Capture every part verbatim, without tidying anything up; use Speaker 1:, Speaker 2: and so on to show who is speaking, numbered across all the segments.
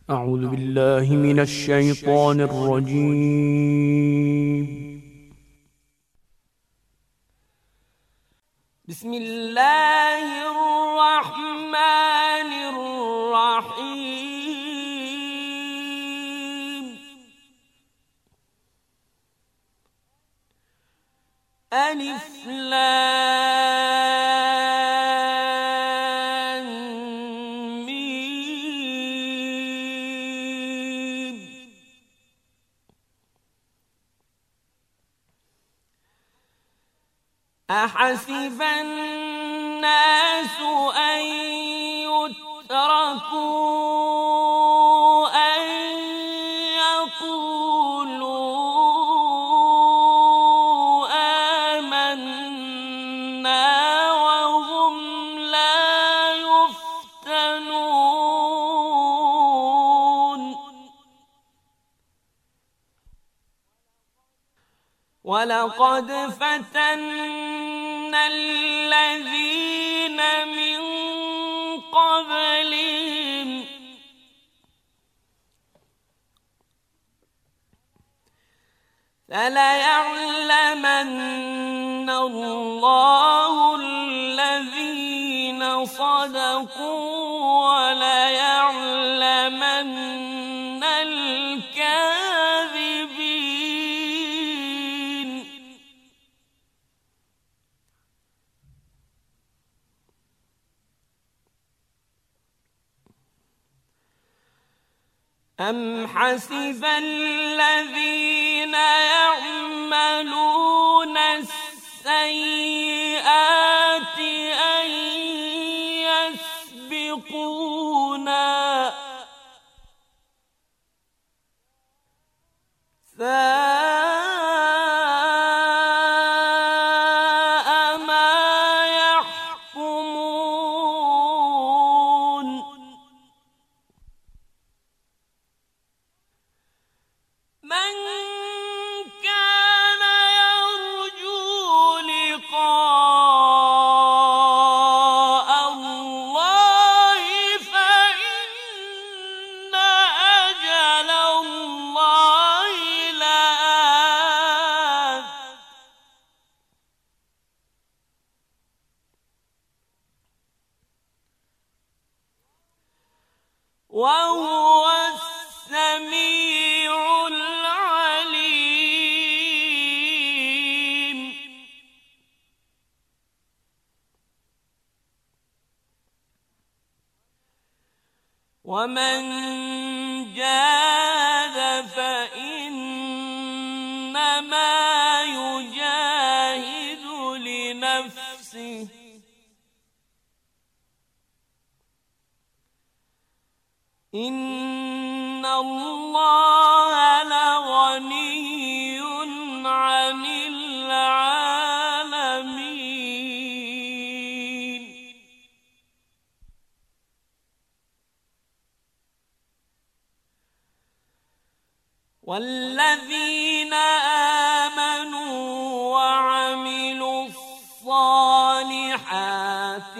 Speaker 1: أعوذ بالله من الشيطان الرجيم.
Speaker 2: بسم الله الرحمن الرحيم. ألف لام ميم. أحسب الناس أن يتركوا أن يقولوا آمنا وهم لا يفتنون. ولقد فتنا الذين من قبلهم فليعلمن الله الذين صدقوا وليعلمن الكاذبين. أم حسب الذين يعملون السيئات أن يسبقونا ساء ما يحكمون. من كان يرجو لقاء الله فإن أجل الله لآت. وهو السميع العليم. ومن جاهد فإنما يجاهد لنفسه إن الله لغني عن العالمين. والذين آمنوا وعملوا الصالحات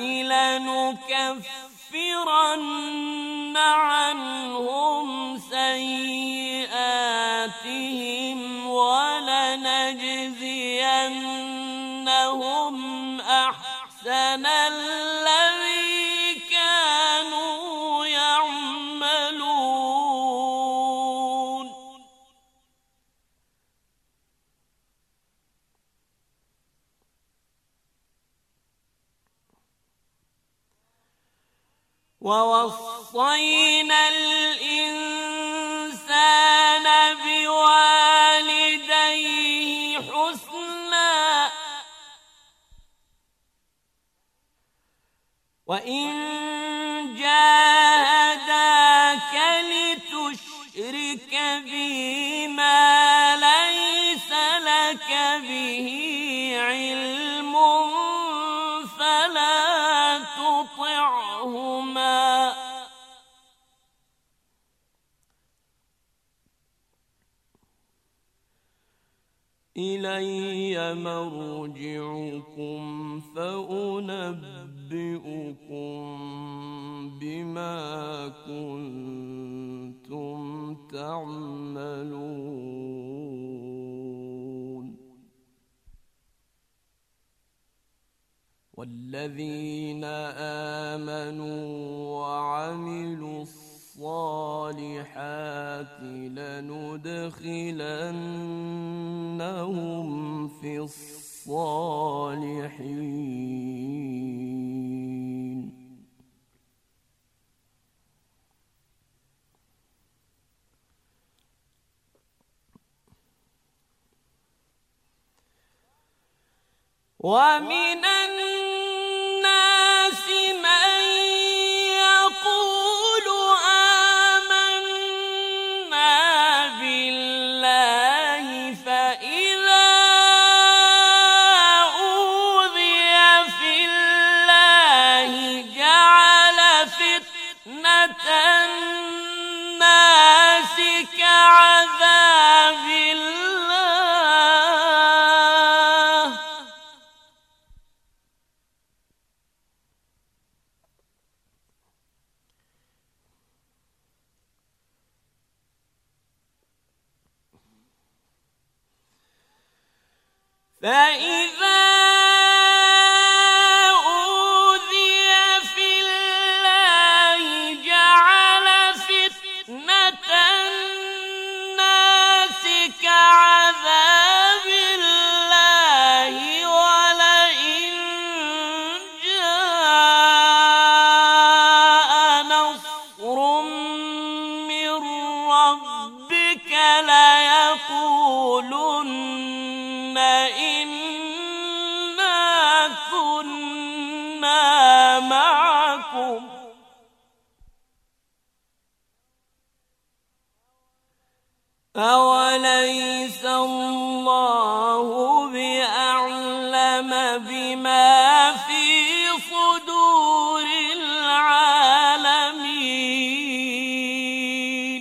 Speaker 2: لنكفرن عنهم سيئاتهم ولنجزينهم أحسن الذي كانوا يعملون. ووصينا الإنسان بوالديه حسنا وإن جاهداك لتشرك بي ما ليس لك به علم فلا تطعهما إلي مرجعكم فأنبئكم بما كنتم تعملون والذين آمنوا وعملوا الصالحات لندخلنهم في الصالحين ومن الناس من يقول آمنا بالله فإذا أوذي في الله جعل فتنة الناس كعذاب الله فإذا أوذي في الله جعل فتنة الناس كعذاب الله ولئن جاء نصر من ربك ليقولن إنا كنا معكم أوليس الله بأعلم بما في صدور العالمين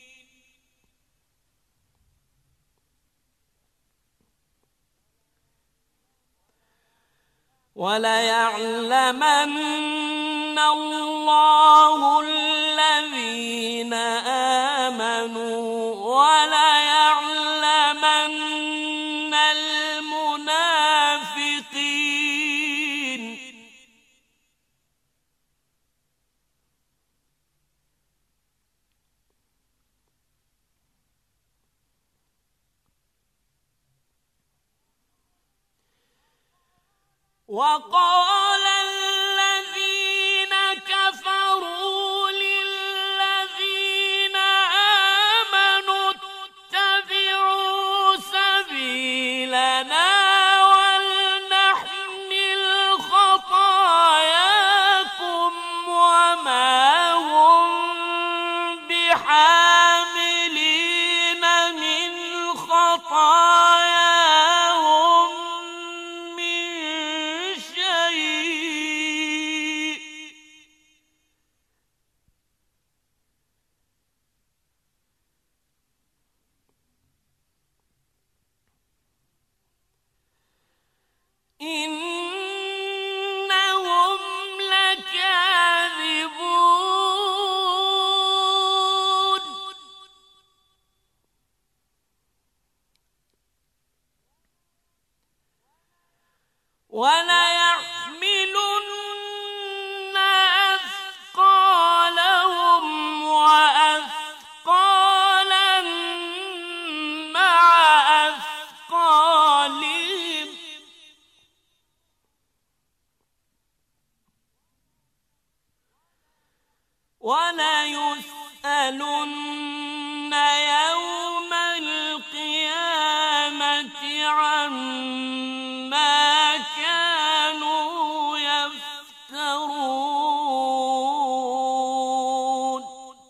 Speaker 2: وليعلمن الله الذين آمنوا وليعلمن المنافقين وقال الذين كفروا للذين آمنوا اتبعوا سبيلنا ولنحمل خطاياكم وما هم بحاملين من خطاياهم من شيء إنهم لكاذبون وليحملن أثقالهم وأثقالا مع أثقالهم وليسألن يوم القيامة عما كانوا يفترون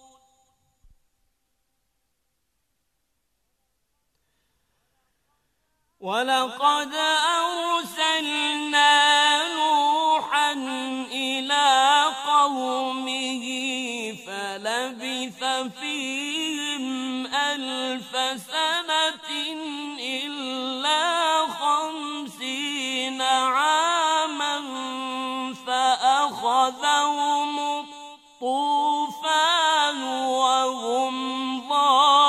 Speaker 2: ولقد أرسلنا نوحا إلى قومه فلبث فيهم ألف سنة إلا خمسين عاما فأخذهم الطوفان وهم ظالمون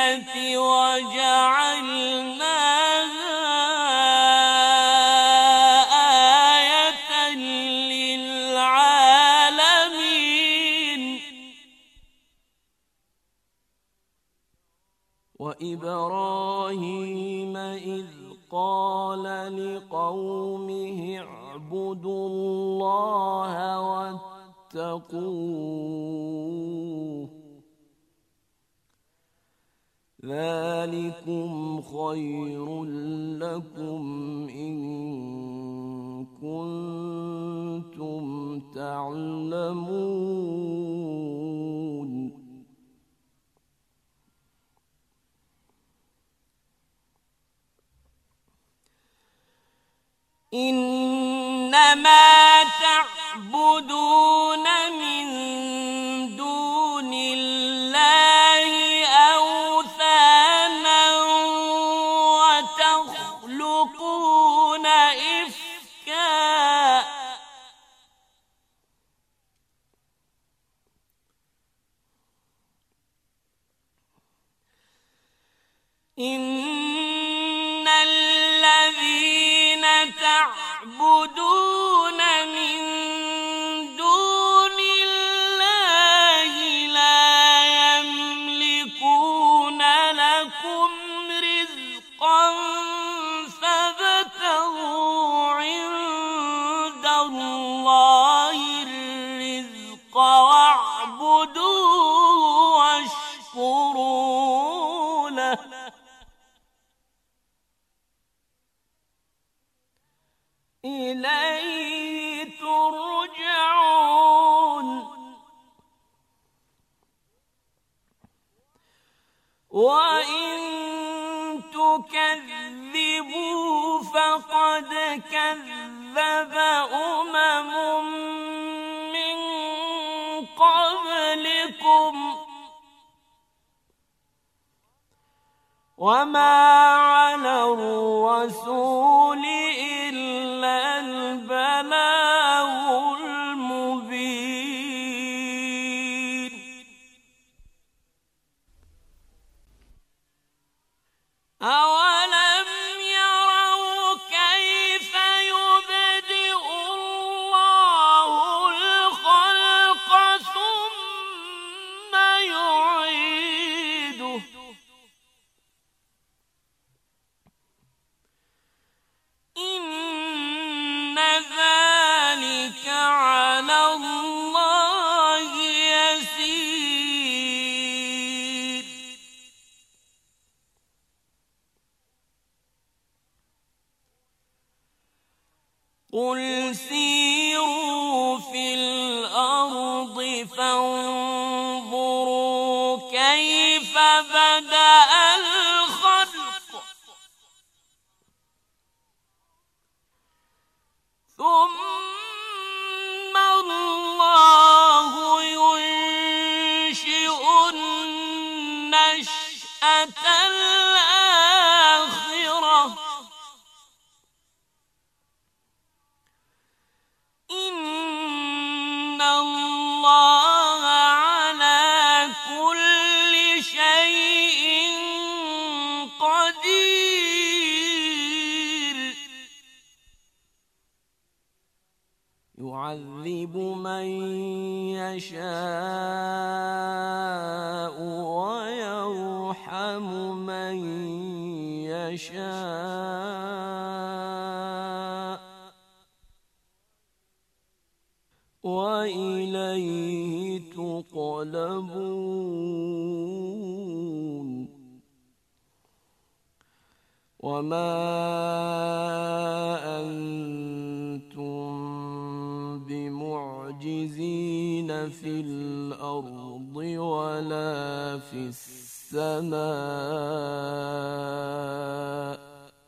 Speaker 2: وجعلناها آية للعالمين وإبراهيم إذ قال لقومه اعبدوا الله واتقوه ذلكم خير لكم إن كنتم تعلمون إنما تعبدون من دون الله أوثانا وتخلقون إفكا إن الذين تعبدون من دون الله لا يملكون لكم رزقا فابتغوا عند الله الرزق واعبدوه واشكروا له إليه ترجعون وإن تكذبوا فقد كذب أمم من قبلكم وما على الرسول إلا البلاغ المبين أولم يروا كيف يبدئ الله الخلق ثم يعيده إن ذلك على الله يسير قل سيروا في الأرض فانظروا كيف بدأ الخلق ثم الله ينشئ النشأة الآخرة إن الله على كل شيء قدير يعذب من يشاء ويرحم من يشاء وإليه تقلبون وما أنتم بمعجزين في الأرض ولا في السماء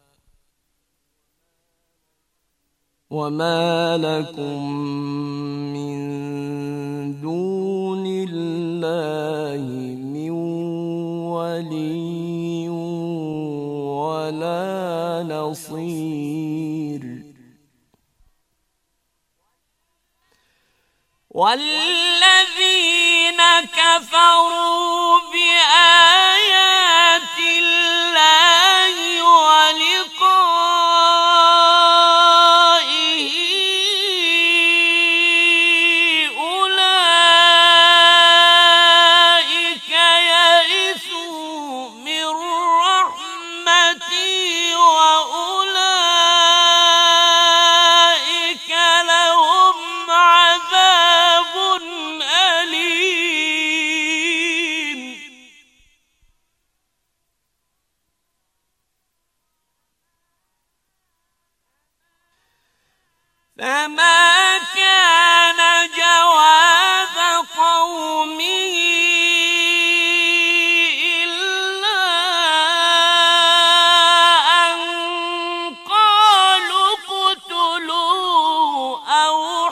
Speaker 2: وما لكم من دون الله من ولي ولا نصير والذين كفروا بآيات فما كان جواب قومه إلا أن قالوا اقتلوه أو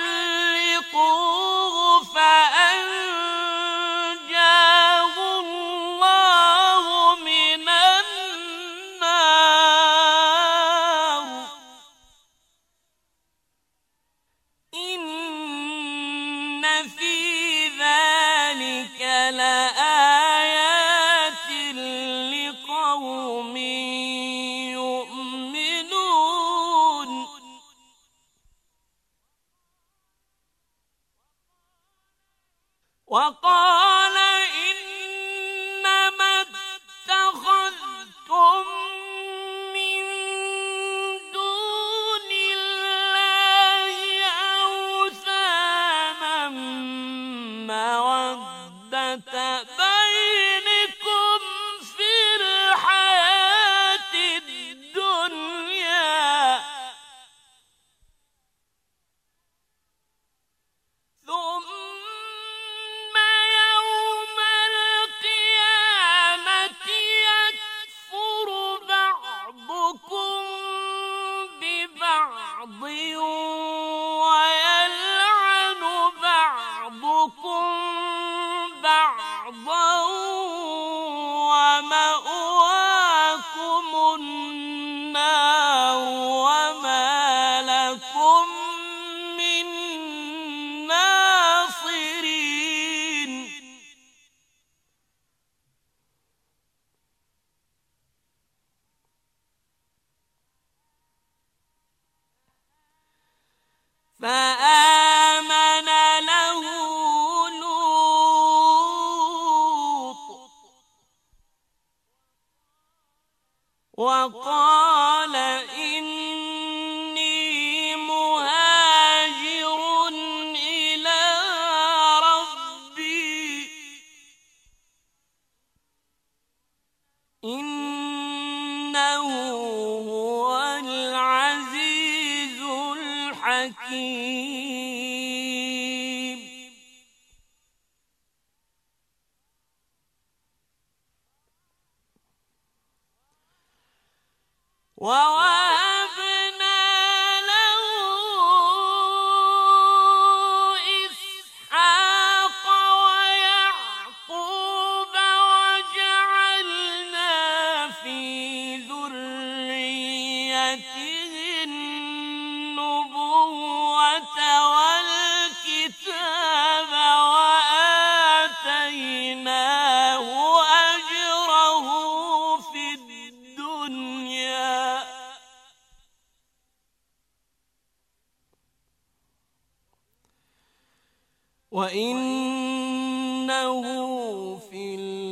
Speaker 2: حرقوه فأنجاه الله من النار إن في ذلك لآيات لقوم يؤمنون وقال إنما اتخذتم من دون الله أوثانا مودة بينكم في الحياة الدنيا ثم يوم القيامة يكفر بعضكم ببعض ويلعن بعضكم بعضا ومأواكم النار وما لكم من ناصرين فآمن له لوط وقال إني مهاجر إلى ربي إنه هو العزيز الحكيم ووهبنا له إسحاق ويعقوب وجعلنا في ذريته النبوة والكتاب وآتيناه أجره في الدنيا وإنه في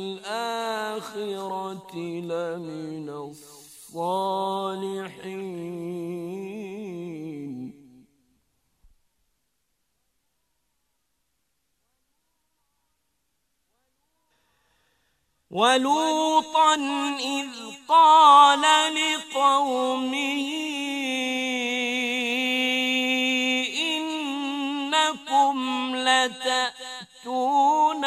Speaker 2: الآخرة لمن الصالحين ولوطا إذ قال لقومه إنكم لتأتون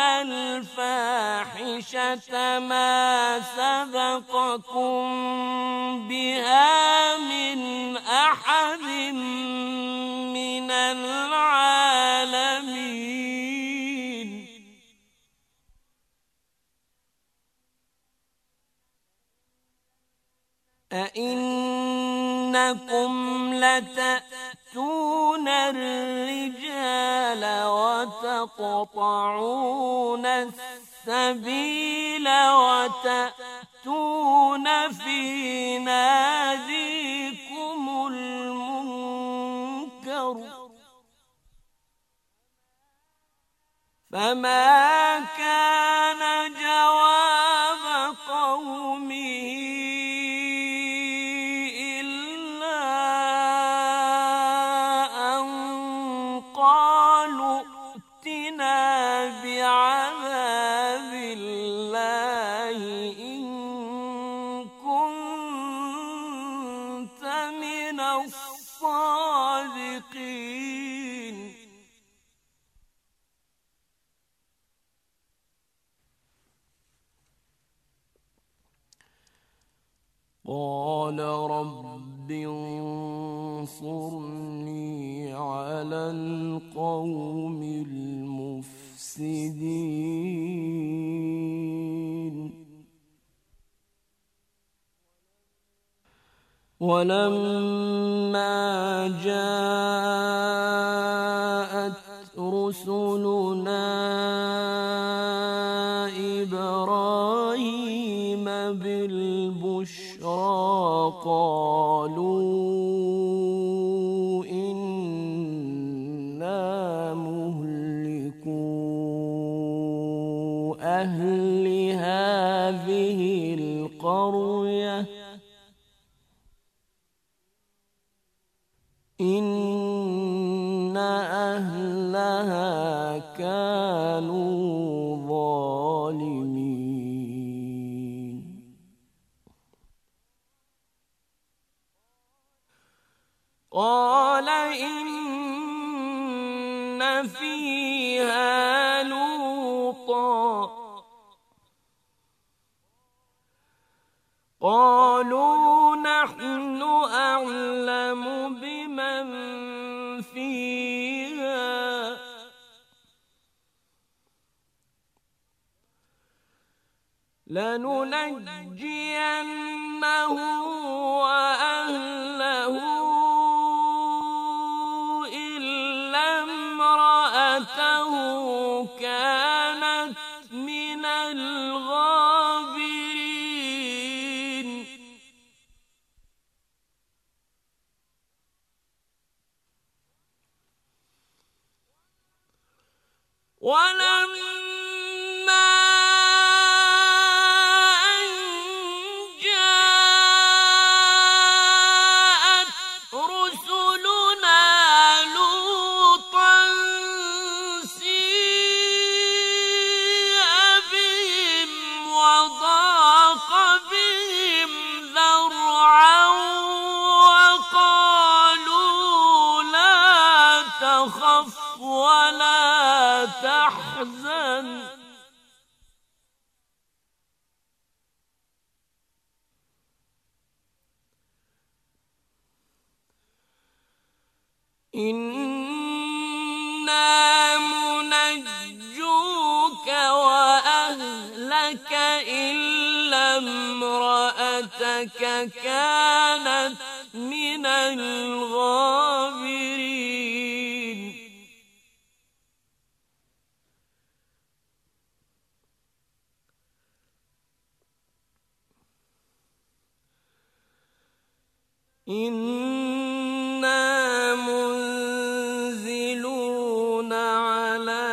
Speaker 2: الفاحشة ما سبقكم بها من أحد من العالمين أئنكم لتأتون الرجال وتقطعون السبيل وتأتون في ناديكم المنكر فما كان جواب قومه بعذاب الله إن كنت من الصادقين قال رب انصرني على القوم المفسدين. ولما جاءت رسلنا إبراهيم بالبشرى قالوا إنا مهلكو أهل هذه القرية إن أهلها كانوا ظالمين. قال إن فيها لوطا قالوا نحن أعلم بمن فيها لننجينه وأهله إلا امرأته كانت من الغابرين. ولما أن جاءت رسلنا لوطا سيء بهم وضاق بهم ذرعا وقالوا لا تخف ولا تحزن إنا منجوك وأهلك إلا امرأتك كانت من الغابرين. إنا منزلون على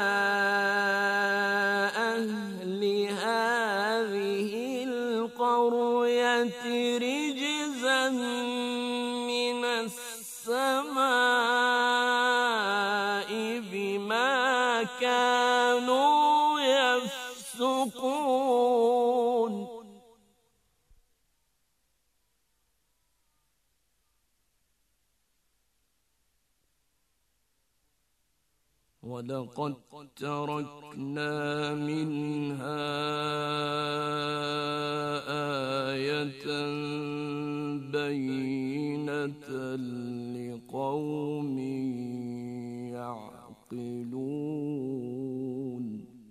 Speaker 2: أهل هذه القرية رجزا من السماء بما كانوا يفسقون. ولقد تركنا منها آية بينة لقوم يعقلون.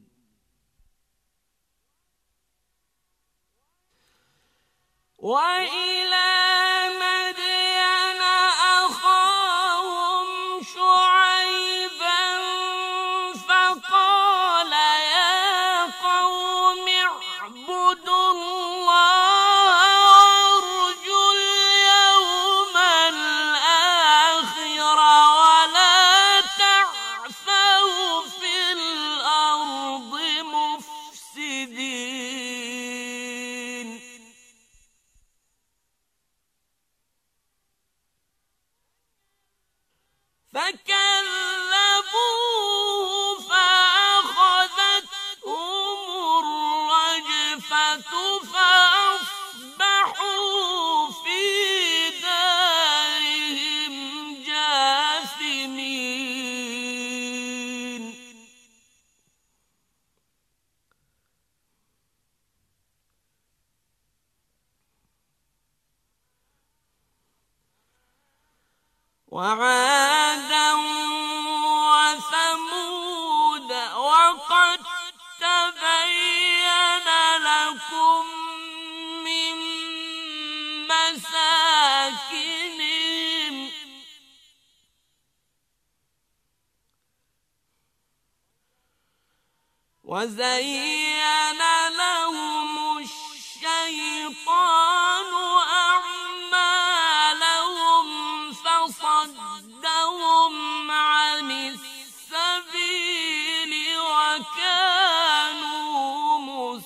Speaker 2: وإلى مدين أخاهم شعيبا فقال يا قوم اعبدوا الله وارجوا اليوم الآخر ولا تعثوا في الأرض مفسدين. فكذبوه فأخذتهم الرجفة فأصبحوا في دارهم جاثمين. وعادا وثمود وقد تبين لكم من مساكنهم وزين لهم الشيطان أعمالهم فصدهم عن السبيل وكانوا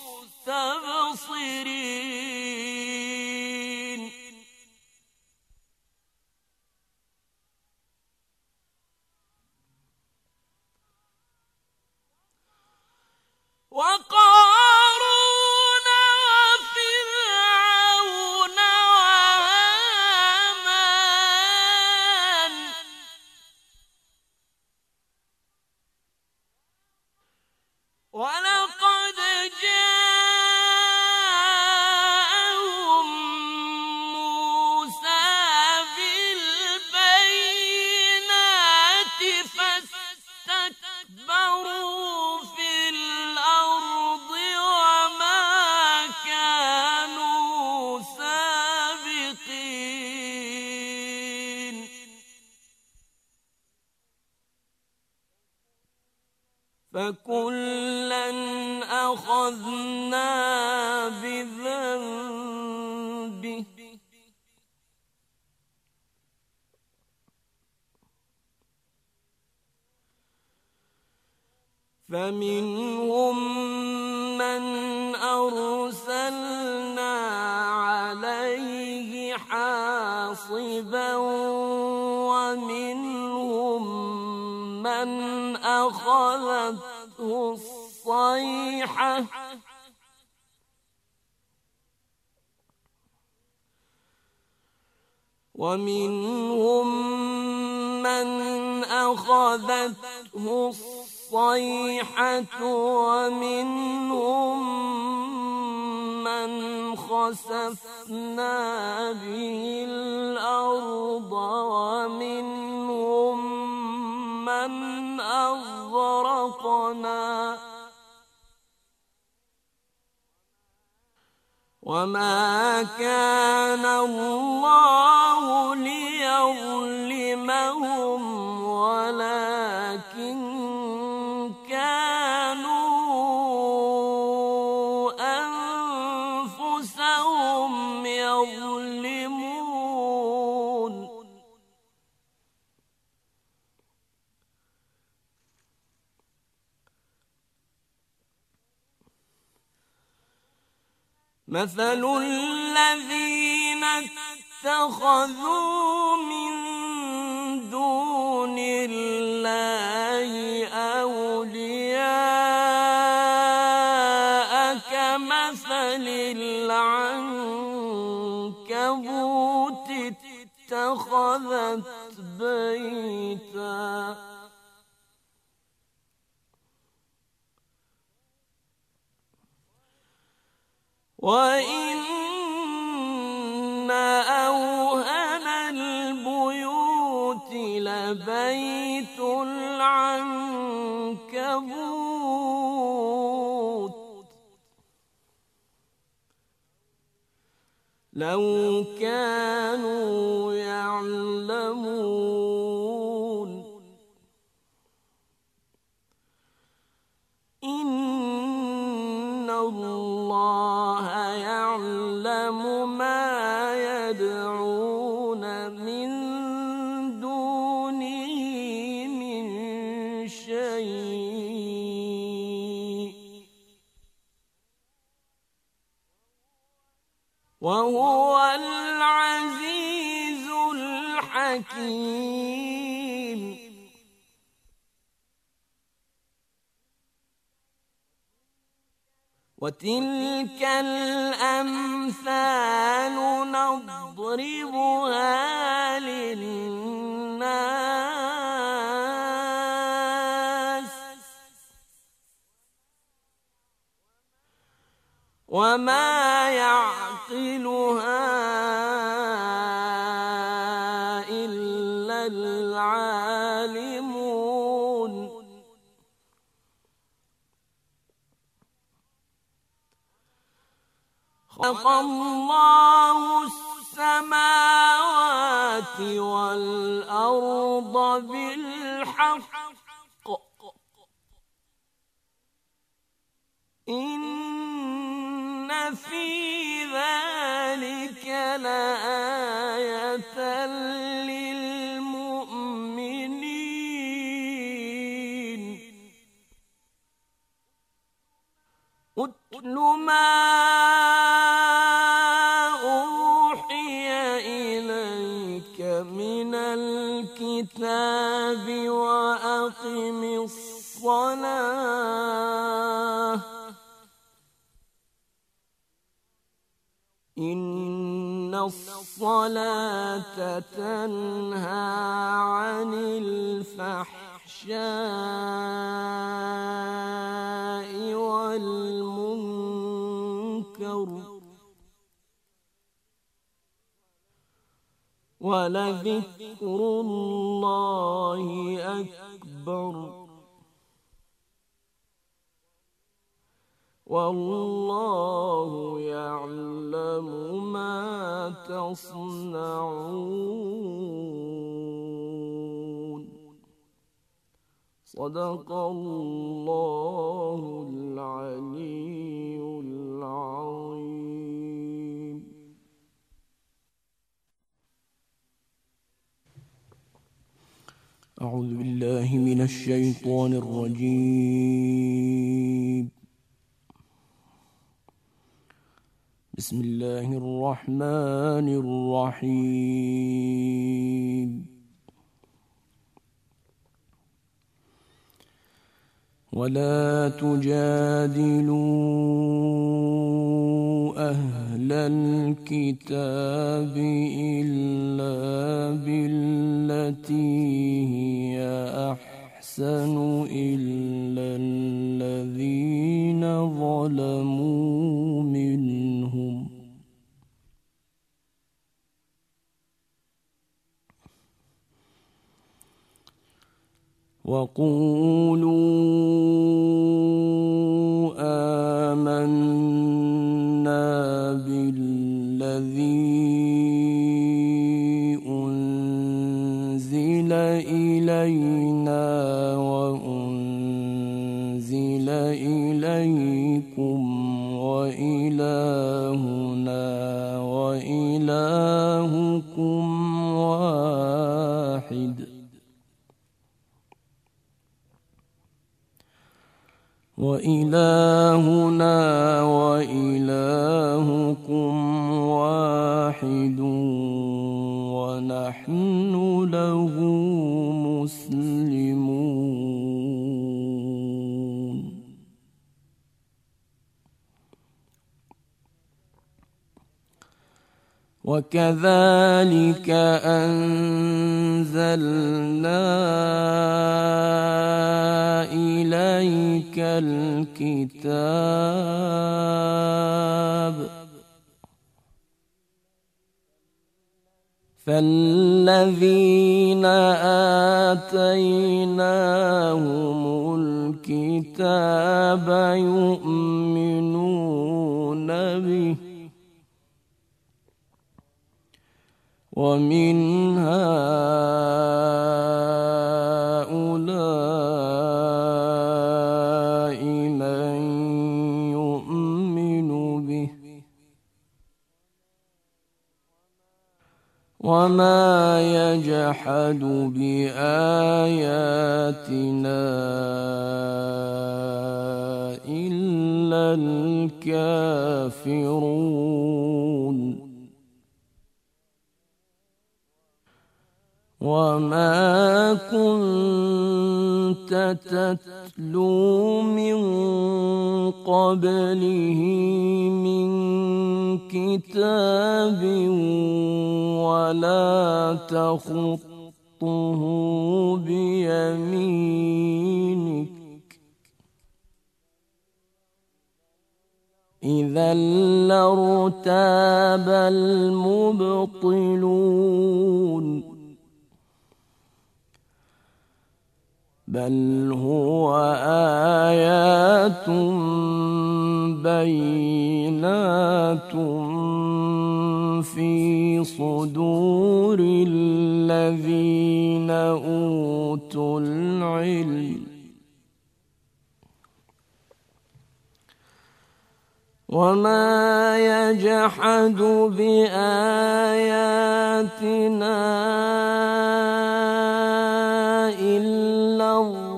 Speaker 2: مستبصرين وقارون وفرعون وهامان ولقد جاءهم موسى بالبينات فاستكبروا في الأرض وما كانوا سابقين فكلا أخذنا بذنبه فمنهم من أرسلنا عليه حاصبا ومنهم من أخذته الصيحة ومنهم من أخذته الصيحة ومنهم من خسفنا به الأرض ومنهم من أغرقنا وما كان الله ليظلمهم ولكن كانوا أنفسهم يظلمون مثل الذين اتخذوا من دون الله أولياء كمثل العنكبوت اتخذت بيتا وإن أوهن البيوت لبيت العنكبوت لو كانوا يعلمون إن الله يعلم ما يدعون من دونه من شيء وهو العزيز الحكيم وتلك الأمثال نضربها للناس وما يعقلها إلا العالمون خلق الله السماوات والأرض بالحق إن في ذلك لآية للمؤمنين اتل ما أوحي إليك من الكتاب وأقم الصلاة إن الصلاة تنهى عن الفحشاء والمنكر ولذكر الله أكبر والله يعلم ما تصنعون صدق الله العلي العظيم.
Speaker 1: أعوذ بالله من الشيطان الرجيم. بسم الله الرحمن الرحيم. ولا تجادلوا أهل الكتاب إلا بالتي هي أحسن إلا الذين ظلموا منهم وقولوا آمنا بالذي أنزل إلينا وأنزل إليكم وإلهنا وإلهكم واحد وإلهنا وإلهكم واحد ونحن له مسلمون. وكذلك أنزلنا إليك الكتاب فالذين آتيناهم الكتاب يؤمنون به ومن هؤلاء من يؤمن به وما يجحد بآياتنا إلا الكافرون. وما كنت تتلو من قبله من كتاب ولا تخطه بيمينك إذا لارتاب المبطلون. بل هو آيات بينات في صدور الذين أوتوا العلم وما يجحد بآياتنا إلا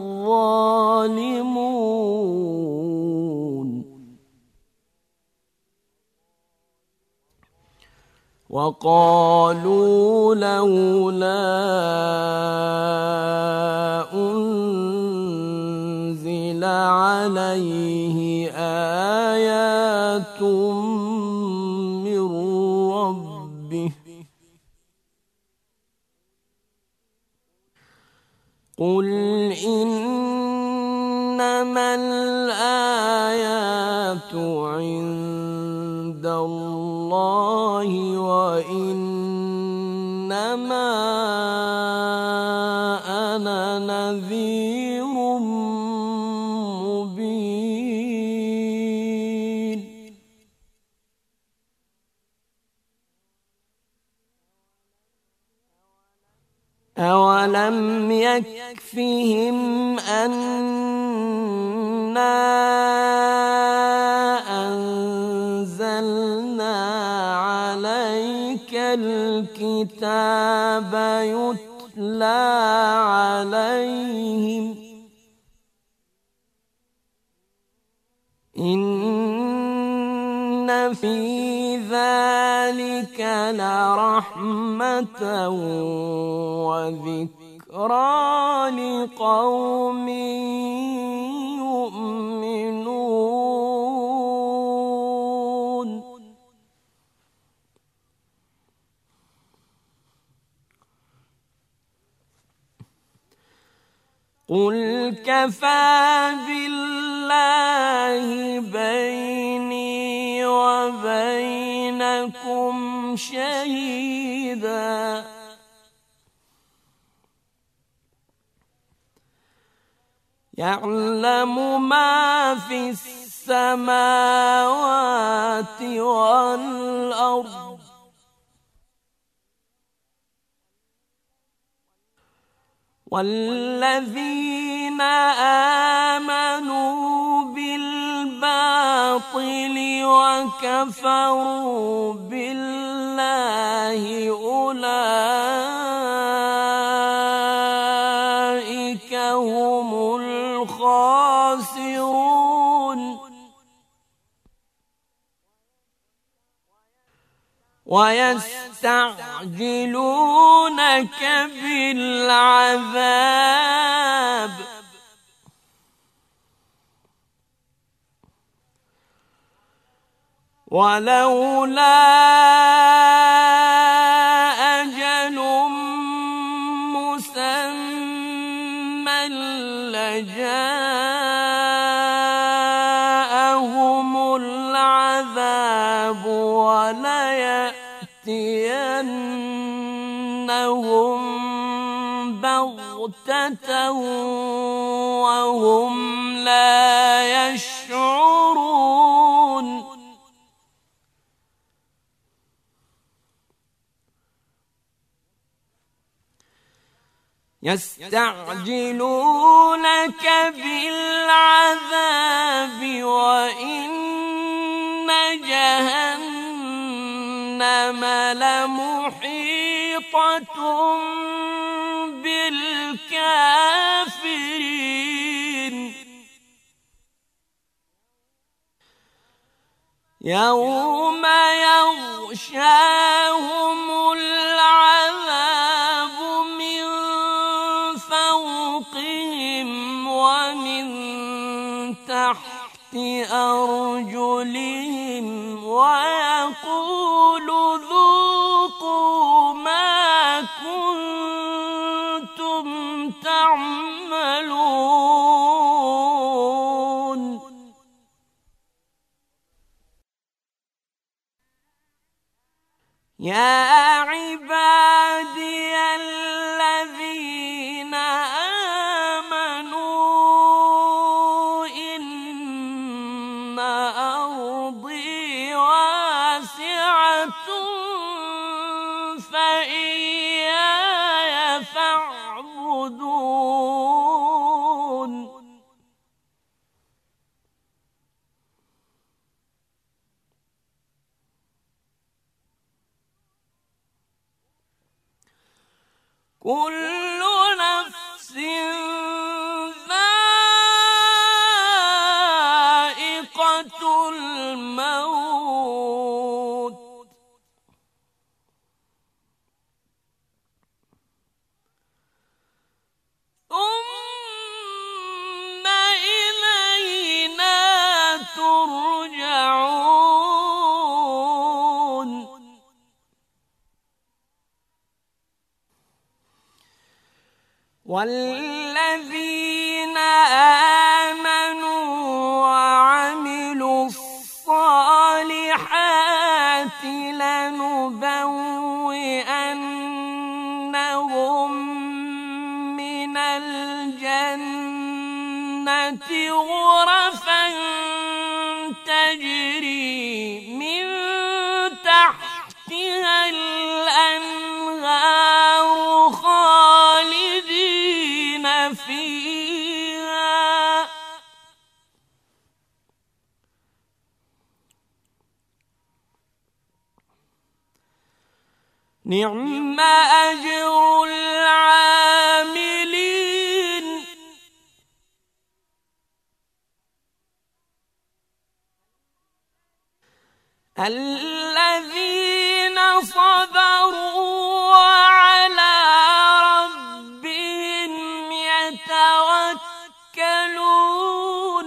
Speaker 1: الظالمون وقالوا لولا أنزل عليه آيات من ربه قل إنما الآيات عند الله وإنما أنا نذير مبين أولم يكفهم أنا أنزلنا عليك الكتاب يتلى عليهم إن في ذلك لرحمة وذكرى لقوم يؤمنون قل كفى بالله بيني وبينكم شهيدا يعلم ما في السماوات والأرض والذين آمنوا بالباطل وكفروا بالله أولئك هم الخاسرون ويستعجلونك بالعذاب ولولا أجل مسمى لجاءهم العذاب وليأتينهم بغتة وهم لا يشعرون يستعجلونك بالعذاب وإن جهنم لمحيطة بالكافرين يوم يغشاهم العذاب من فوقهم ومن تحت أرجلهم ويقول ذوقوا ما كنتم تعملون يا عبادي الذين آمنوا كل نفس ذائقة الموت ثم إلينا ترجعون والذين آمنوا وعملوا الصالحات لنبوئنهم من الجنة غرفا تجري من تحتها الأنهار خالدين فيها نعم أجر العاملين الذين صبروا وعلى ربهم يتوكلون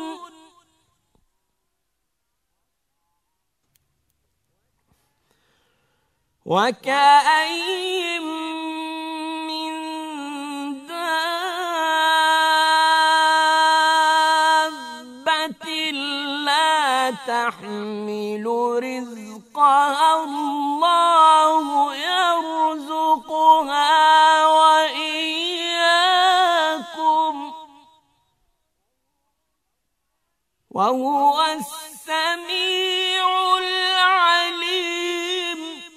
Speaker 1: وكأين من دابة لا تحمل رزقها الله يرزقها وإياكم وهو السميع العليم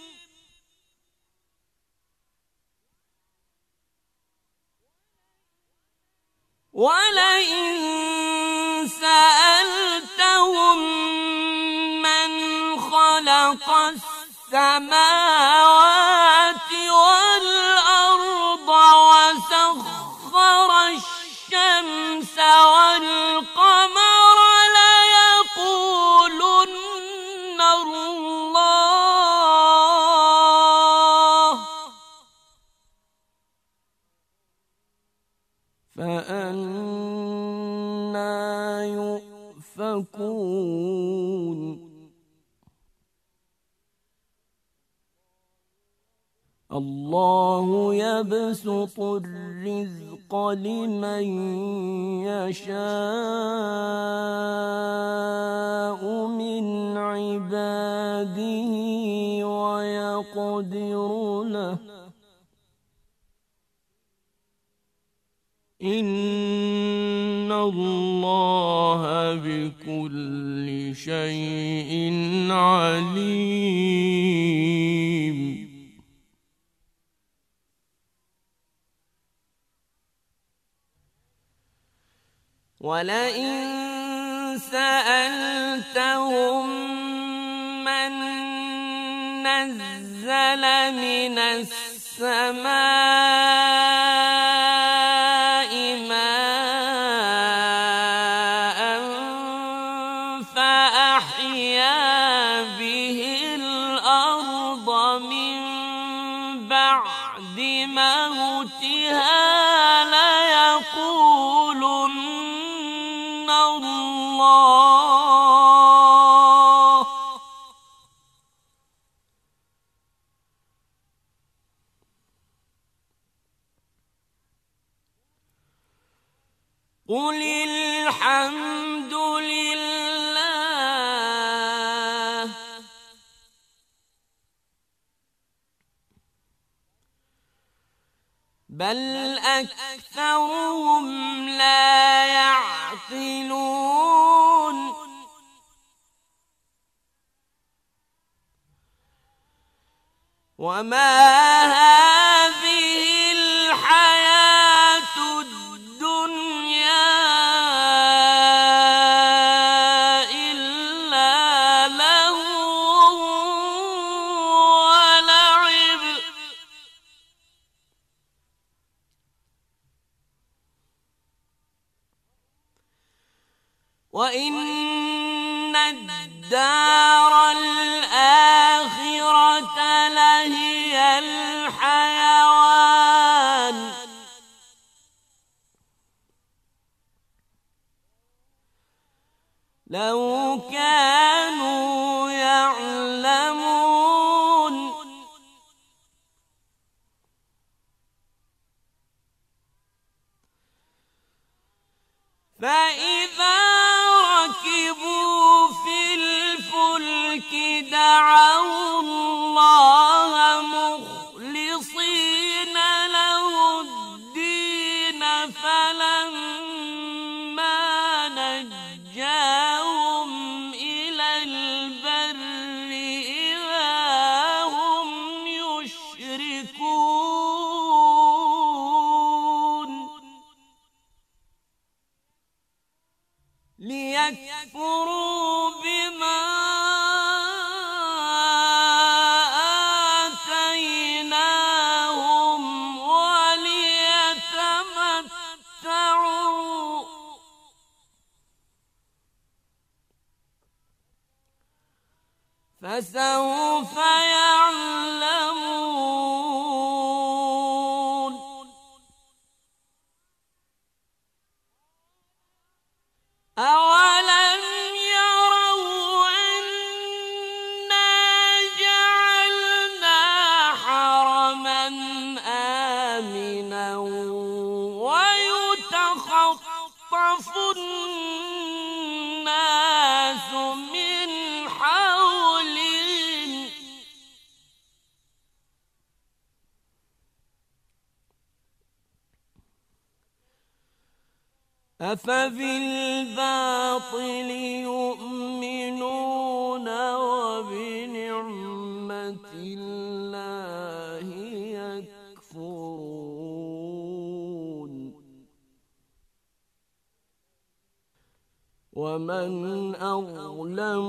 Speaker 1: ولئن سألتهم من خلق السماوات والأرض وسخر الشمس والقمر ليقولن الله فأنى يؤفكون الله يبسط الرزق لمن يشاء من عباده ويقدر له إن الله بكل شيء عليم ولئن سألتهم من نزل من السماء ماء فأحيا به الأرض من بعد موتها ليقولن الله قل الحمد لله بل أكثرهم لا يعقلون وما هذه الحياة الدنيا إلا لهو ولعب وإن الدار الآخرة لهي الحيوان لو كانوا يعلمون فإذا ركبوا في الفلك دعوا الله مخلصين له الدين فلما نجاهم إلى البر إذا هم يشركون ليكفروا بما آتيناهم وليتمتعوا فسوف يعلمون أولم يروا أنا جعلنا حرما آمنا ويتخطف الناس من حولهم أفبالباطل يؤمنون وبنعمة الله يكفرون ومن أظلم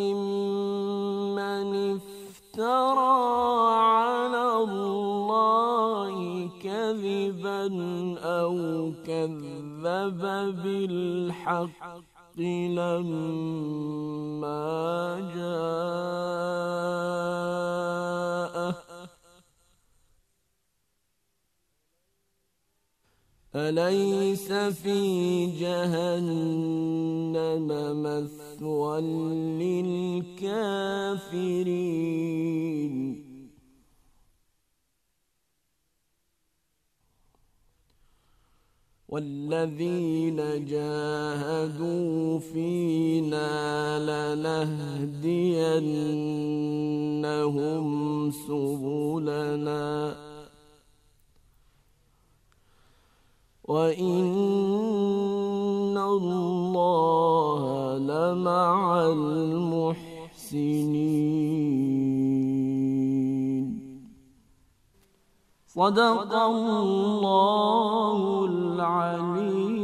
Speaker 1: ممن افترى على الله كذبا أو كذب بالحق لما جاءه أليس في جهنم مثوى للكافرين والذين جاهدوا فينا لنهدينهم سبلنا وإن الله لمع المحسنين صدق الله العليم